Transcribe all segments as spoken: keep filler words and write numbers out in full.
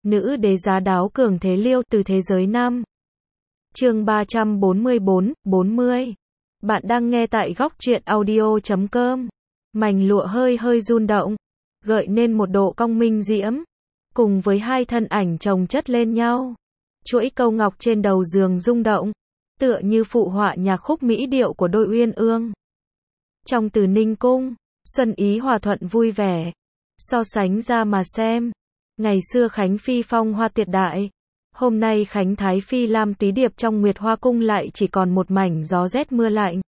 nữ đế giá đáo cường thế liêu từ thế giới năm. Chương ba trăm bốn mươi bốn, bốn mươi. Bạn đang nghe tại góc truyện audio chấm com. Mảnh lụa hơi hơi rung động, gợi nên một độ cong minh diễm, cùng với hai thân ảnh chồng chất lên nhau. Chuỗi câu ngọc trên đầu giường rung động, tựa như phụ họa nhạc khúc mỹ điệu của đôi uyên ương. Trong Từ Ninh cung, xuân ý hòa thuận vui vẻ. So sánh ra mà xem, ngày xưa Khánh Phi phong hoa tuyệt đại, hôm nay Khánh Thái Phi Lam Tý Điệp trong Nguyệt Hoa cung lại chỉ còn một mảnh gió rét mưa lạnh.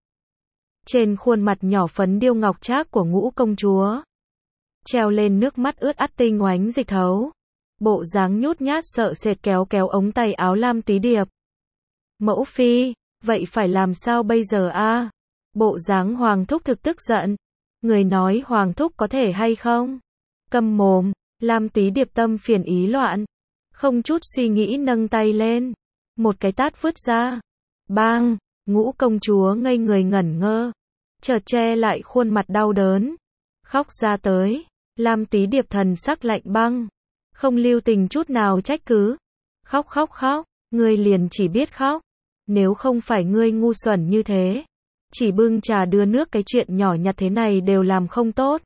Trên khuôn mặt nhỏ phấn điêu ngọc trác của ngũ công chúa, treo lên nước mắt ướt át tinh oánh dịch thấu, bộ dáng nhút nhát sợ sệt kéo kéo ống tay áo Lam Tý Điệp. Mẫu phi, vậy phải làm sao bây giờ a? Bộ dáng Hoàng thúc thực tức giận. Người nói Hoàng thúc có thể hay không? Câm mồm. Lam Tý Điệp tâm phiền ý loạn, không chút suy nghĩ nâng tay lên, một cái tát vứt ra. Bang! Ngũ công chúa ngây người ngẩn ngơ, chợt che lại khuôn mặt đau đớn, khóc ra tới. Lam Tý Điệp thần sắc lạnh băng, không lưu tình chút nào trách cứ. Khóc khóc khóc, ngươi liền chỉ biết khóc. Nếu không phải ngươi ngu xuẩn như thế, chỉ bưng trà đưa nước cái chuyện nhỏ nhặt thế này đều làm không tốt.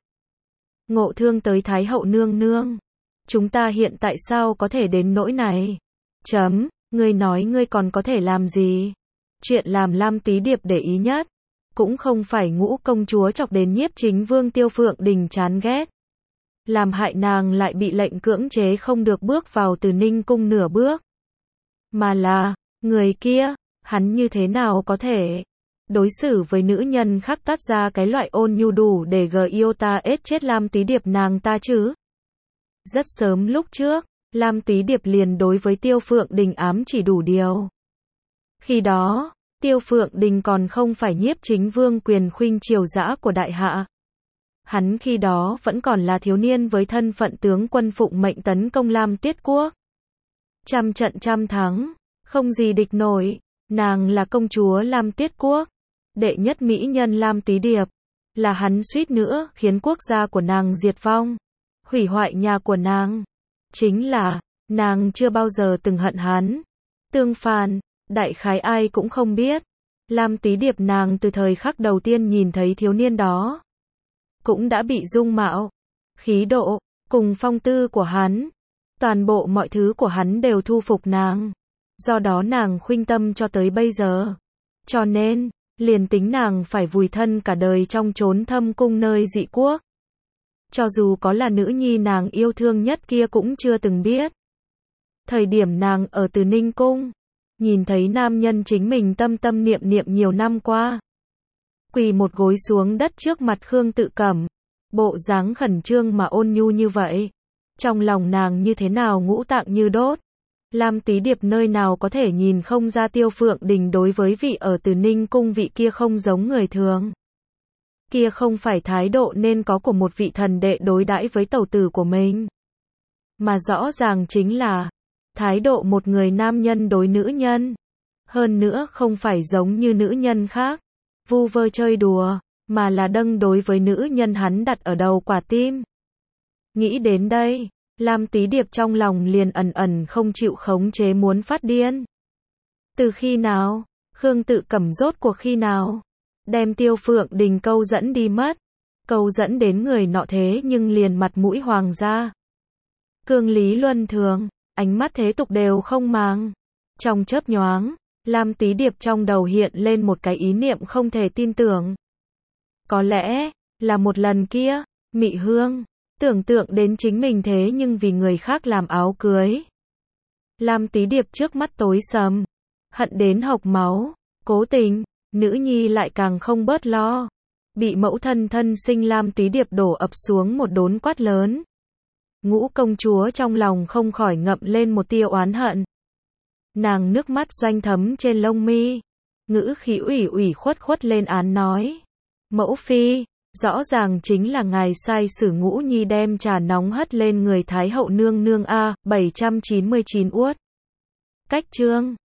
Ngộ thương tới Thái hậu nương nương, chúng ta hiện tại sao có thể đến nỗi này? Chấm, ngươi nói ngươi còn có thể làm gì? Chuyện làm Lam Tý Điệp để ý nhất, cũng không phải ngũ công chúa chọc đến Nhiếp Chính Vương Tiêu Phượng Đình chán ghét, làm hại nàng lại bị lệnh cưỡng chế không được bước vào Từ Ninh cung nửa bước. Mà là, người kia, hắn như thế nào có thể đối xử với nữ nhân khác tát ra cái loại ôn nhu đủ để gờ yêu ta ết chết Lam Tý Điệp nàng ta chứ? Rất sớm lúc trước, Lam Tý Điệp liền đối với Tiêu Phượng Đình ám chỉ đủ điều. Khi đó, Tiêu Phượng Đình còn không phải Nhiếp Chính Vương quyền khuynh triều dã của đại hạ. Hắn khi đó vẫn còn là thiếu niên với thân phận tướng quân phụng mệnh tấn công Lam Tiết Quốc. Trăm trận trăm thắng, không gì địch nổi. Nàng là công chúa Lam Tiết Quốc, đệ nhất mỹ nhân Lam Tý Điệp, là hắn suýt nữa khiến quốc gia của nàng diệt vong, hủy hoại nhà của nàng. Chính là, nàng chưa bao giờ từng hận hắn. Tương phản, đại khái ai cũng không biết, Lam Tý Điệp nàng từ thời khắc đầu tiên nhìn thấy thiếu niên đó, cũng đã bị dung mạo, khí độ, cùng phong tư của hắn, toàn bộ mọi thứ của hắn đều thu phục nàng. Do đó nàng khuynh tâm cho tới bây giờ. Cho nên, liền tính nàng phải vùi thân cả đời trong chốn thâm cung nơi dị quốc, cho dù có là nữ nhi nàng yêu thương nhất kia cũng chưa từng biết. Thời điểm nàng ở Từ Ninh cung, nhìn thấy nam nhân chính mình tâm tâm niệm niệm nhiều năm qua, quỳ một gối xuống đất trước mặt Khương Tự Cẩm, bộ dáng khẩn trương mà ôn nhu như vậy, trong lòng nàng như thế nào ngũ tạng như đốt. Lam Tý Điệp nơi nào có thể nhìn không ra Tiêu Phượng Đình đối với vị ở Từ Ninh cung vị kia không giống người thường. Kia không phải thái độ nên có của một vị thần đệ đối đãi với tẩu tử của mình, mà rõ ràng chính là thái độ một người nam nhân đối nữ nhân. Hơn nữa không phải giống như nữ nhân khác, vu vơ chơi đùa, mà là đâng đối với nữ nhân hắn đặt ở đầu quả tim. Nghĩ đến đây, Lam Tý Điệp trong lòng liền ẩn ẩn không chịu khống chế muốn phát điên. Từ khi nào, Khương Tự Cẩm rốt cuộc khi nào đem Tiêu Phượng Đình câu dẫn đi mất, câu dẫn đến người nọ thế nhưng liền mặt mũi hoàng gia, cương lý luân thường, ánh mắt thế tục đều không màng. Trong chớp nhoáng, Lam Tý Điệp trong đầu hiện lên một cái ý niệm không thể tin tưởng. Có lẽ là một lần kia, Mị Hương tưởng tượng đến chính mình thế nhưng vì người khác làm áo cưới. Lam Tý Điệp trước mắt tối sầm, hận đến hộc máu. Cố tình, nữ nhi lại càng không bớt lo, bị mẫu thân thân sinh Lam Tý Điệp đổ ập xuống một đốn quát lớn. Ngũ công chúa trong lòng không khỏi ngậm lên một tia oán hận. Nàng nước mắt doanh thấm trên lông mi, ngữ khí ủy ủy khuất khuất lên án nói: Mẫu phi, rõ ràng chính là ngài sai sử Ngũ nhi đem trà nóng hất lên người Thái hậu nương nương a. bảy trăm chín mươi chín uất. Cách chương